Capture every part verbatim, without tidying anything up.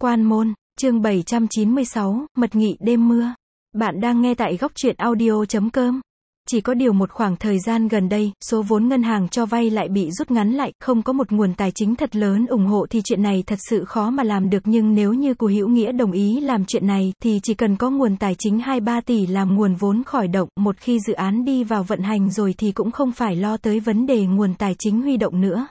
Quan môn, chương bảy trăm chín mươi sáu, mật nghị đêm mưa. Bạn đang nghe tại góc truyện audio chấm com. Chỉ có điều một khoảng thời gian gần đây, số vốn ngân hàng cho vay lại bị rút ngắn lại, không có một nguồn tài chính thật lớn ủng hộ thì chuyện này thật sự khó mà làm được, nhưng nếu như Cù Hữu Nghĩa đồng ý làm chuyện này, thì chỉ cần có nguồn tài chính hai ba tỷ làm nguồn vốn khởi động, một khi dự án đi vào vận hành rồi thì cũng không phải lo tới vấn đề nguồn tài chính huy động nữa.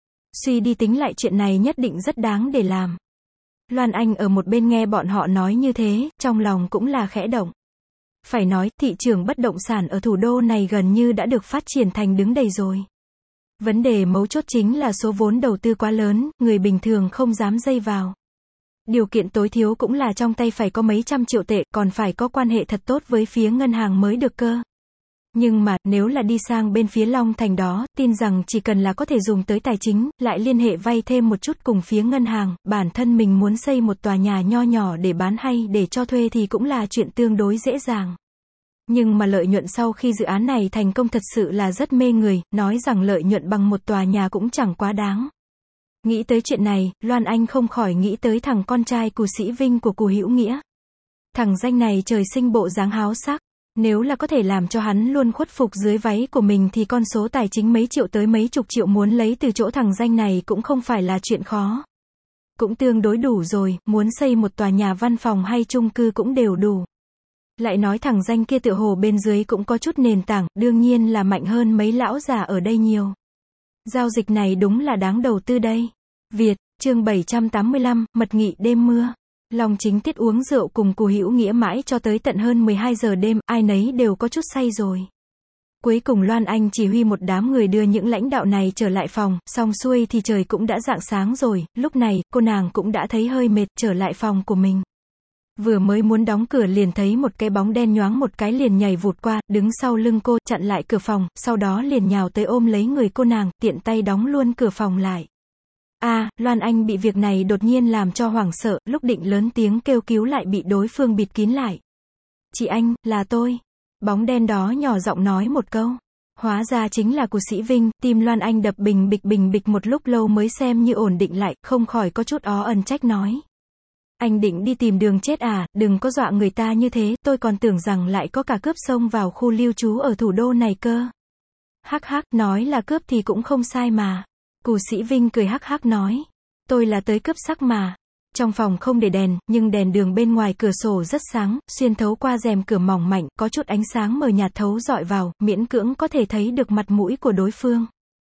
Suy đi tính lại chuyện này nhất định rất đáng để làm. Loan Anh ở một bên nghe bọn họ nói như thế, trong lòng cũng là khẽ động. Phải nói, thị trường bất động sản ở thủ đô này gần như đã được phát triển thành đứng đầy rồi. Vấn đề mấu chốt chính là số vốn đầu tư quá lớn, người bình thường không dám dây vào. Điều kiện tối thiếu cũng là trong tay phải có mấy trăm triệu tệ, còn phải có quan hệ thật tốt với phía ngân hàng mới được cơ. Nhưng mà, nếu là đi sang bên phía Long Thành đó, tin rằng chỉ cần là có thể dùng tới tài chính, lại liên hệ vay thêm một chút cùng phía ngân hàng, bản thân mình muốn xây một tòa nhà nho nhỏ để bán hay để cho thuê thì cũng là chuyện tương đối dễ dàng. Nhưng mà lợi nhuận sau khi dự án này thành công thật sự là rất mê người, nói rằng lợi nhuận bằng một tòa nhà cũng chẳng quá đáng. Nghĩ tới chuyện này, Loan Anh không khỏi nghĩ tới thằng con trai Cù Sĩ Vinh của Cù Hữu Nghĩa. Thằng danh này trời sinh bộ dáng háo sắc. Nếu là có thể làm cho hắn luôn khuất phục dưới váy của mình thì con số tài chính mấy triệu tới mấy chục triệu muốn lấy từ chỗ thằng danh này cũng không phải là chuyện khó. Cũng tương đối đủ rồi, muốn xây một tòa nhà văn phòng hay chung cư cũng đều đủ. Lại nói thằng danh kia tựa hồ bên dưới cũng có chút nền tảng, đương nhiên là mạnh hơn mấy lão già ở đây nhiều. Giao dịch này đúng là đáng đầu tư đây. Việt, chương bảy trăm tám mươi lăm, mật nghị đêm mưa. Long Chính Tiết uống rượu cùng Cù Hữu Nghĩa mãi cho tới tận hơn mười hai giờ đêm, ai nấy đều có chút say rồi. Cuối cùng Loan Anh chỉ huy một đám người đưa những lãnh đạo này trở lại phòng, xong xuôi thì trời cũng đã rạng sáng rồi, lúc này, cô nàng cũng đã thấy hơi mệt, trở lại phòng của mình. Vừa mới muốn đóng cửa liền thấy một cái bóng đen nhoáng một cái liền nhảy vụt qua, đứng sau lưng cô, chặn lại cửa phòng, sau đó liền nhào tới ôm lấy người cô nàng, tiện tay đóng luôn cửa phòng lại. A, à, Loan Anh bị việc này đột nhiên làm cho hoảng sợ, lúc định lớn tiếng kêu cứu lại bị đối phương bịt kín lại. Chị Anh, là tôi. Bóng đen đó nhỏ giọng nói một câu. Hóa ra chính là Cù Sĩ Vinh, tim Loan Anh đập bình bịch bình bịch một lúc lâu mới xem như ổn định lại, không khỏi có chút ó ẩn trách nói. Anh định đi tìm đường chết à, đừng có dọa người ta như thế, tôi còn tưởng rằng lại có cả cướp xông vào khu lưu trú ở thủ đô này cơ. Hắc hắc, nói là cướp thì cũng không sai mà. Cù Sĩ Vinh cười hắc hắc nói. Tôi là tới cướp sắc mà. Trong phòng không để đèn, nhưng đèn đường bên ngoài cửa sổ rất sáng, xuyên thấu qua rèm cửa mỏng mảnh, có chút ánh sáng mờ nhạt thấu dọi vào, miễn cưỡng có thể thấy được mặt mũi của đối phương.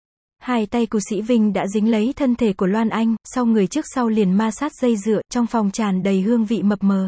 Hai tay Cù Sĩ Vinh đã dính lấy thân thể của Loan Anh, sau người trước sau liền ma sát dây dựa, trong phòng tràn đầy hương vị mập mờ.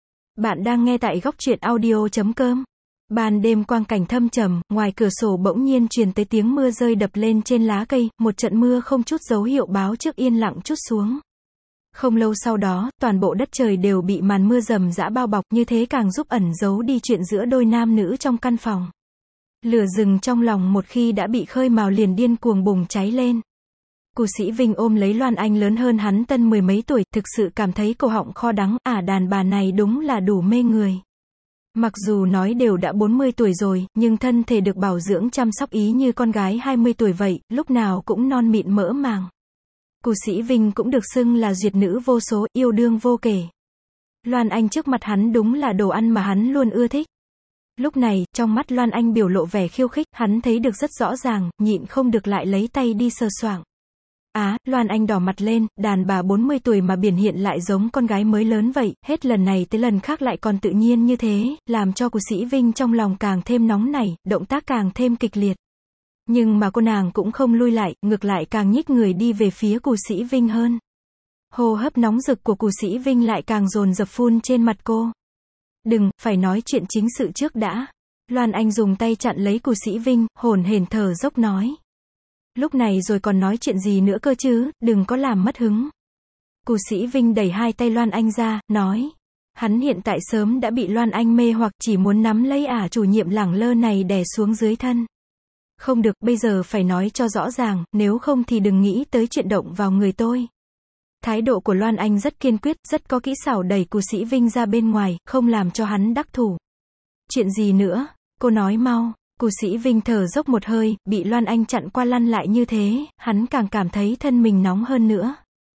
Bạn đang nghe tại góc truyện audio chấm com. Ban đêm quang cảnh thâm trầm, ngoài cửa sổ bỗng nhiên truyền tới tiếng mưa rơi đập lên trên lá cây, một trận mưa không chút dấu hiệu báo trước yên lặng trút xuống. Không lâu sau đó, toàn bộ đất trời đều bị màn mưa rầm rã bao bọc, như thế càng giúp ẩn giấu đi chuyện giữa đôi nam nữ trong căn phòng. Lửa rừng trong lòng một khi đã bị khơi mào liền điên cuồng bùng cháy lên. Cù Sĩ Vinh ôm lấy Loan Anh lớn hơn hắn tân mười mấy tuổi, thực sự cảm thấy cổ họng kho đắng, ả à, đàn bà này đúng là đủ mê người. Mặc dù nói đều đã bốn mươi tuổi rồi, nhưng thân thể được bảo dưỡng chăm sóc ý như con gái hai mươi tuổi vậy, lúc nào cũng non mịn mỡ màng. Cù Sĩ Vinh cũng được xưng là duyệt nữ vô số, yêu đương vô kể. Loan Anh trước mặt hắn đúng là đồ ăn mà hắn luôn ưa thích. Lúc này, trong mắt Loan Anh biểu lộ vẻ khiêu khích, hắn thấy được rất rõ ràng, nhịn không được lại lấy tay đi sờ soạng. Á, à, Loan Anh đỏ mặt lên, đàn bà bốn mươi tuổi mà biểu hiện lại giống con gái mới lớn vậy, hết lần này tới lần khác lại còn tự nhiên như thế, làm cho Cù Sĩ Vinh trong lòng càng thêm nóng nảy, động tác càng thêm kịch liệt. Nhưng mà cô nàng cũng không lui lại, ngược lại càng nhích người đi về phía Cù Sĩ Vinh hơn. Hô hấp nóng rực của Cù Sĩ Vinh lại càng dồn dập phun trên mặt cô. Đừng, phải nói chuyện chính sự trước đã. Loan Anh dùng tay chặn lấy Cù Sĩ Vinh, hổn hển thở dốc nói. Lúc này rồi còn nói chuyện gì nữa cơ chứ, đừng có làm mất hứng. Cù Sĩ Vinh đẩy hai tay Loan Anh ra, nói. Hắn hiện tại sớm đã bị Loan Anh mê hoặc chỉ muốn nắm lấy ả chủ nhiệm lẳng lơ này đè xuống dưới thân. Không được, bây giờ phải nói cho rõ ràng, nếu không thì đừng nghĩ tới chuyện động vào người tôi. Thái độ của Loan Anh rất kiên quyết, rất có kỹ xảo đẩy Cù Sĩ Vinh ra bên ngoài, không làm cho hắn đắc thủ. Chuyện gì nữa? Cô nói mau. Cù Sĩ Vinh thở dốc một hơi, bị Loan Anh chặn qua lăn lại như thế, hắn càng cảm thấy thân mình nóng hơn nữa.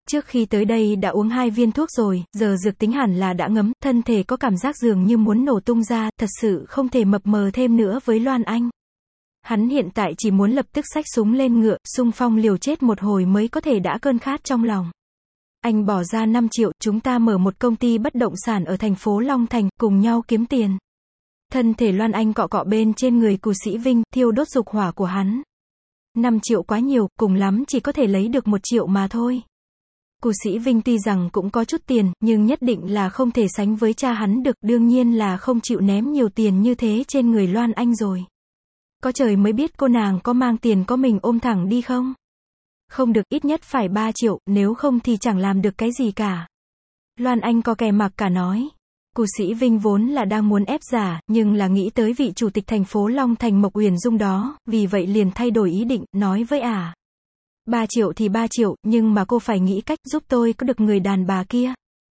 Trước khi tới đây đã uống hai viên thuốc rồi, giờ dược tính hẳn là đã ngấm, thân thể có cảm giác dường như muốn nổ tung ra, thật sự không thể mập mờ thêm nữa với Loan Anh. Hắn hiện tại chỉ muốn lập tức xách súng lên ngựa, xung phong liều chết một hồi mới có thể đã cơn khát trong lòng. Anh bỏ ra năm triệu, chúng ta mở một công ty bất động sản ở thành phố Long Thành, cùng nhau kiếm tiền. Thân thể Loan Anh cọ cọ bên trên người Cù Sĩ Vinh, thiêu đốt dục hỏa của hắn. năm triệu quá nhiều, cùng lắm chỉ có thể lấy được một triệu mà thôi. Cù Sĩ Vinh tuy rằng cũng có chút tiền, nhưng nhất định là không thể sánh với cha hắn được, đương nhiên là không chịu ném nhiều tiền như thế trên người Loan Anh rồi. Có trời mới biết cô nàng có mang tiền có mình ôm thẳng đi không? Không được, ít nhất phải ba triệu, nếu không thì chẳng làm được cái gì cả. Loan Anh có kẻ mặc cả nói. Cù Sĩ Vinh vốn là đang muốn ép giả, nhưng là nghĩ tới vị chủ tịch thành phố Long Thành Mộc Uyển Dung đó, vì vậy liền thay đổi ý định, nói với ả. À, ba triệu thì ba triệu, nhưng mà cô phải nghĩ cách giúp tôi có được người đàn bà kia.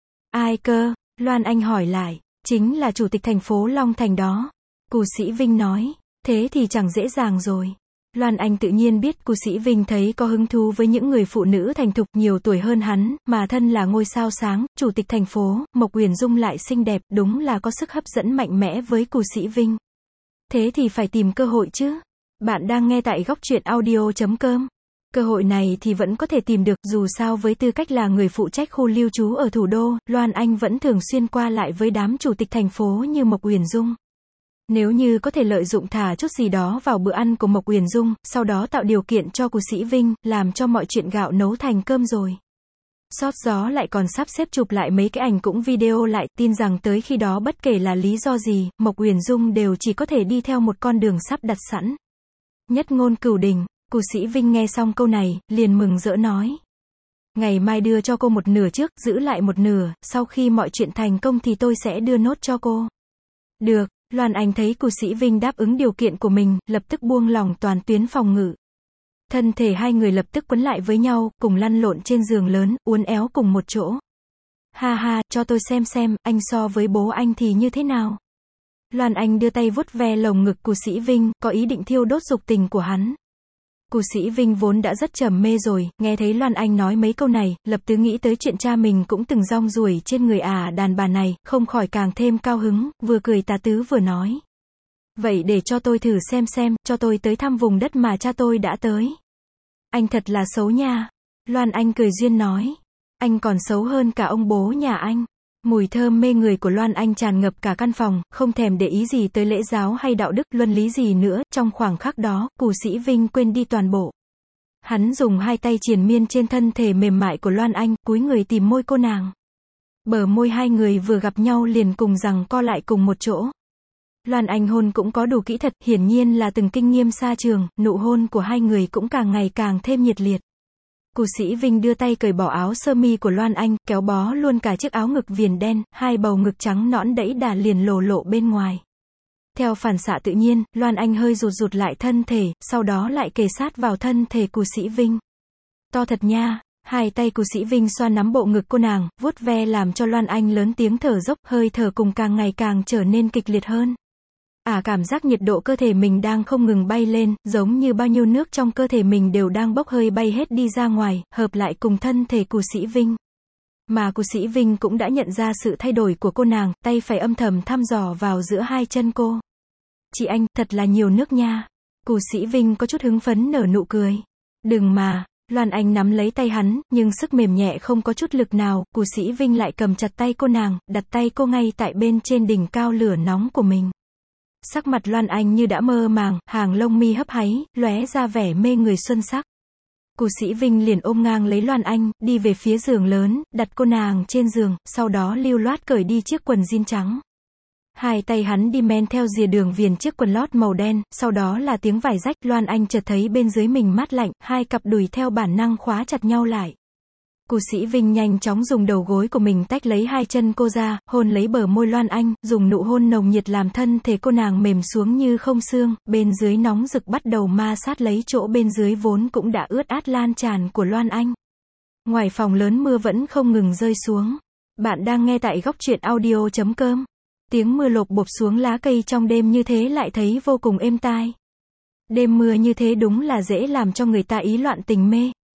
Ai cơ? Loan Anh hỏi lại. Chính là chủ tịch thành phố Long Thành đó. Cù Sĩ Vinh nói. Thế thì chẳng dễ dàng rồi. Loan Anh tự nhiên biết Cù Sĩ Vinh thấy có hứng thú với những người phụ nữ thành thục nhiều tuổi hơn hắn, mà thân là ngôi sao sáng, chủ tịch thành phố, Mộc Uyển Dung lại xinh đẹp, đúng là có sức hấp dẫn mạnh mẽ với Cù Sĩ Vinh. Thế thì phải tìm cơ hội chứ. Bạn đang nghe tại góc truyện audio chấm com. Cơ hội này thì vẫn có thể tìm được, dù sao với tư cách là người phụ trách khu lưu trú ở thủ đô, Loan Anh vẫn thường xuyên qua lại với đám chủ tịch thành phố như Mộc Uyển Dung. Nếu như có thể lợi dụng thả chút gì đó vào bữa ăn của Mộc Uyển Dung, sau đó tạo điều kiện cho Cù Sĩ Vinh, làm cho mọi chuyện gạo nấu thành cơm rồi. Sót gió lại còn sắp xếp chụp lại mấy cái ảnh cũng video lại, tin rằng tới khi đó bất kể là lý do gì, Mộc Uyển Dung đều chỉ có thể đi theo một con đường sắp đặt sẵn. Nhất ngôn cửu đình. Cù Sĩ Vinh nghe xong câu này, liền mừng rỡ nói. Ngày mai đưa cho cô một nửa trước, giữ lại một nửa, sau khi mọi chuyện thành công thì tôi sẽ đưa nốt cho cô. Được. Loan Anh thấy Cù Sĩ Vinh đáp ứng điều kiện của mình, lập tức buông lỏng toàn tuyến phòng ngự. Thân thể hai người lập tức quấn lại với nhau, cùng lăn lộn trên giường lớn, uốn éo cùng một chỗ. Ha ha, cho tôi xem xem, anh so với bố anh thì như thế nào? Loan Anh đưa tay vuốt ve lồng ngực Cù Sĩ Vinh, có ý định thiêu đốt dục tình của hắn. Cù Sĩ Vinh vốn đã rất trầm mê rồi, nghe thấy Loan Anh nói mấy câu này, lập tức nghĩ tới chuyện cha mình cũng từng rong ruổi trên người ả à, đàn bà này, không khỏi càng thêm cao hứng, vừa cười tà tứ vừa nói. Vậy để cho tôi thử xem xem, cho tôi tới thăm vùng đất mà cha tôi đã tới. Anh thật là xấu nha. Loan Anh cười duyên nói. Anh còn xấu hơn cả ông bố nhà anh. Mùi thơm mê người của Loan Anh tràn ngập cả căn phòng, không thèm để ý gì tới lễ giáo hay đạo đức, luân lý gì nữa, trong khoảnh khắc đó, Cù Sĩ Vinh quên đi toàn bộ. Hắn dùng hai tay triền miên trên thân thể mềm mại của Loan Anh, cúi người tìm môi cô nàng. Bờ môi hai người vừa gặp nhau liền cùng giằng co lại cùng một chỗ. Loan Anh hôn cũng có đủ kỹ thật, hiển nhiên là từng kinh nghiệm xa trường, nụ hôn của hai người cũng càng ngày càng thêm nhiệt liệt. Cù Sĩ Vinh đưa tay cởi bỏ áo sơ mi của Loan Anh, kéo bó luôn cả chiếc áo ngực viền đen, hai bầu ngực trắng nõn đẫy đà liền lồ lộ bên ngoài. Theo phản xạ tự nhiên, Loan Anh hơi rụt rụt lại thân thể, sau đó lại kề sát vào thân thể Cù Sĩ Vinh. To thật nha. Hai tay Cù Sĩ Vinh xoa nắm bộ ngực cô nàng, vuốt ve làm cho Loan Anh lớn tiếng thở dốc, hơi thở cùng càng ngày càng trở nên kịch liệt hơn. À, cảm giác nhiệt độ cơ thể mình đang không ngừng bay lên, giống như bao nhiêu nước trong cơ thể mình đều đang bốc hơi bay hết đi ra ngoài, hợp lại cùng thân thể Cù Sĩ Vinh. Mà Cù Sĩ Vinh cũng đã nhận ra sự thay đổi của cô nàng, tay phải âm thầm thăm dò vào giữa hai chân cô. Chị anh, thật là nhiều nước nha. Cù Sĩ Vinh có chút hứng phấn nở nụ cười. Đừng mà. Loan Anh nắm lấy tay hắn, nhưng sức mềm nhẹ không có chút lực nào, Cù Sĩ Vinh lại cầm chặt tay cô nàng, đặt tay cô ngay tại bên trên đỉnh cao lửa nóng của mình. Sắc mặt Loan Anh như đã mơ màng, hàng lông mi hấp háy, lóe ra vẻ mê người xuân sắc. Cù Sĩ Vinh liền ôm ngang lấy Loan Anh, đi về phía giường lớn, đặt cô nàng trên giường, sau đó lưu loát cởi đi chiếc quần jean trắng. Hai tay hắn đi men theo rìa đường viền chiếc quần lót màu đen, sau đó là tiếng vải rách, Loan Anh chợt thấy bên dưới mình mát lạnh, hai cặp đùi theo bản năng khóa chặt nhau lại. Cù Sĩ Vinh nhanh chóng dùng đầu gối của mình tách lấy hai chân cô ra, hôn lấy bờ môi Loan Anh, dùng nụ hôn nồng nhiệt làm thân thể cô nàng mềm xuống như không xương, bên dưới nóng rực bắt đầu ma sát lấy chỗ bên dưới vốn cũng đã ướt át lan tràn của Loan Anh. Ngoài phòng lớn mưa vẫn không ngừng rơi xuống. Bạn đang nghe tại góc truyện audio chấm com. Tiếng mưa lộp bộp xuống lá cây trong đêm như thế lại thấy vô cùng êm tai. Đêm mưa như thế đúng là dễ làm cho người ta ý loạn tình mê.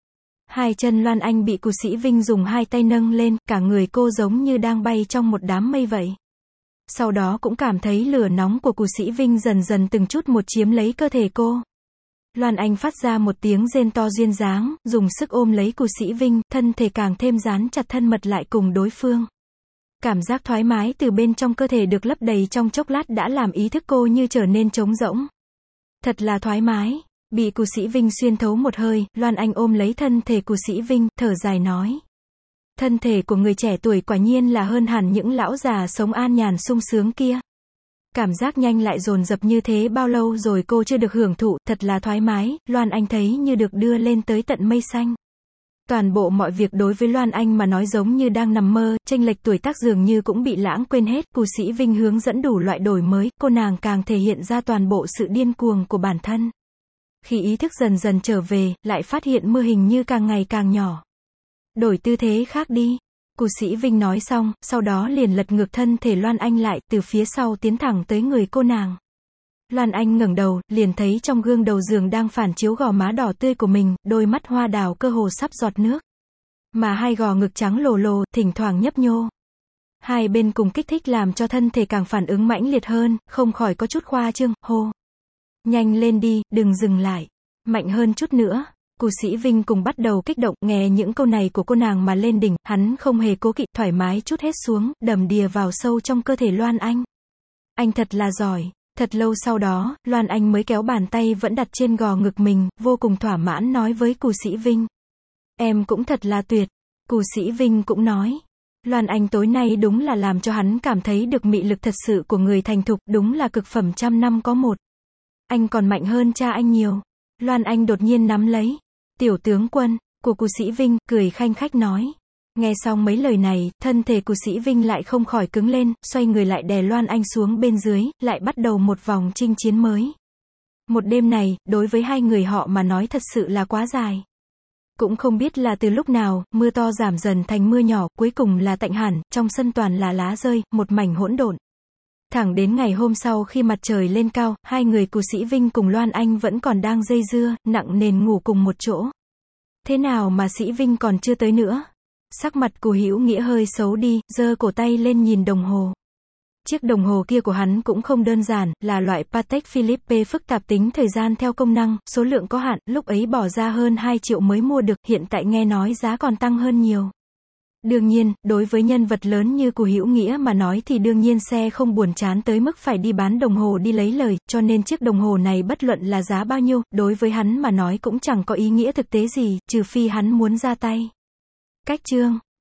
Hai chân Loan Anh bị Cù Sĩ Vinh dùng hai tay nâng lên, cả người cô giống như đang bay trong một đám mây vậy. Sau đó cũng cảm thấy lửa nóng của Cù Sĩ Vinh dần dần từng chút một chiếm lấy cơ thể cô. Loan Anh phát ra một tiếng rên to duyên dáng, dùng sức ôm lấy Cù Sĩ Vinh, thân thể càng thêm dán chặt thân mật lại cùng đối phương. Cảm giác thoải mái từ bên trong cơ thể được lấp đầy trong chốc lát đã làm ý thức cô như trở nên trống rỗng. Thật là thoải mái. Bị Cù Sĩ Vinh xuyên thấu một hơi, Loan Anh ôm lấy thân thể Cù Sĩ Vinh, thở dài nói. Thân thể của người trẻ tuổi quả nhiên là hơn hẳn những lão già sống an nhàn sung sướng kia. Cảm giác nhanh lại dồn dập như thế bao lâu rồi cô chưa được hưởng thụ, thật là thoải mái, Loan Anh thấy như được đưa lên tới tận mây xanh. Toàn bộ mọi việc đối với Loan Anh mà nói giống như đang nằm mơ, chênh lệch tuổi tác dường như cũng bị lãng quên hết. Cù Sĩ Vinh hướng dẫn đủ loại đổi mới, cô nàng càng thể hiện ra toàn bộ sự điên cuồng của bản thân. Khi ý thức dần dần trở về, lại phát hiện mưa hình như càng ngày càng nhỏ. Đổi tư thế khác đi. Cù Sĩ Vinh nói xong, sau đó liền lật ngược thân thể Loan Anh lại, từ phía sau tiến thẳng tới người cô nàng. Loan Anh ngẩng đầu, liền thấy trong gương đầu giường đang phản chiếu gò má đỏ tươi của mình, đôi mắt hoa đào cơ hồ sắp giọt nước. Mà hai gò ngực trắng lồ lồ, thỉnh thoảng nhấp nhô. Hai bên cùng kích thích làm cho thân thể càng phản ứng mãnh liệt hơn, không khỏi có chút khoa trương, hô. Nhanh lên đi, đừng dừng lại. Mạnh hơn chút nữa. Cù Sĩ Vinh cùng bắt đầu kích động, nghe những câu này của cô nàng mà lên đỉnh, hắn không hề cố kỵ, thoải mái chút hết xuống, đầm đìa vào sâu trong cơ thể Loan Anh. Anh thật là giỏi. Thật lâu sau đó, Loan Anh mới kéo bàn tay vẫn đặt trên gò ngực mình, vô cùng thỏa mãn nói với Cù Sĩ Vinh. Em cũng thật là tuyệt. Cù Sĩ Vinh cũng nói. Loan Anh tối nay đúng là làm cho hắn cảm thấy được mị lực thật sự của người thành thục, đúng là cực phẩm trăm năm có một. Anh còn mạnh hơn cha anh nhiều. Loan Anh đột nhiên nắm lấy. Tiểu tướng quân, của Cù Sĩ Vinh, cười khanh khách nói. Nghe xong mấy lời này, thân thể Cù Sĩ Vinh lại không khỏi cứng lên, xoay người lại đè Loan Anh xuống bên dưới, lại bắt đầu một vòng chinh chiến mới. Một đêm này, đối với hai người họ mà nói thật sự là quá dài. Cũng không biết là từ lúc nào, mưa to giảm dần thành mưa nhỏ, cuối cùng là tạnh hẳn, trong sân toàn là lá rơi, một mảnh hỗn độn. Thẳng đến ngày hôm sau khi mặt trời lên cao, hai người Cù Sĩ Vinh cùng Loan Anh vẫn còn đang dây dưa, nặng nề ngủ cùng một chỗ. Thế nào mà Sĩ Vinh còn chưa tới nữa? Sắc mặt Cù Hữu Nghĩa hơi xấu đi, giơ cổ tay lên nhìn đồng hồ. Chiếc đồng hồ kia của hắn cũng không đơn giản, là loại Patek Philippe phức tạp tính thời gian theo công năng, số lượng có hạn, lúc ấy bỏ ra hơn hai triệu mới mua được, hiện tại nghe nói giá còn tăng hơn nhiều. Đương nhiên, đối với nhân vật lớn như Cù Hữu Nghĩa mà nói thì đương nhiên xe không buồn chán tới mức phải đi bán đồng hồ đi lấy lời, cho nên chiếc đồng hồ này bất luận là giá bao nhiêu, đối với hắn mà nói cũng chẳng có ý nghĩa thực tế gì, trừ phi hắn muốn ra tay. Cách chương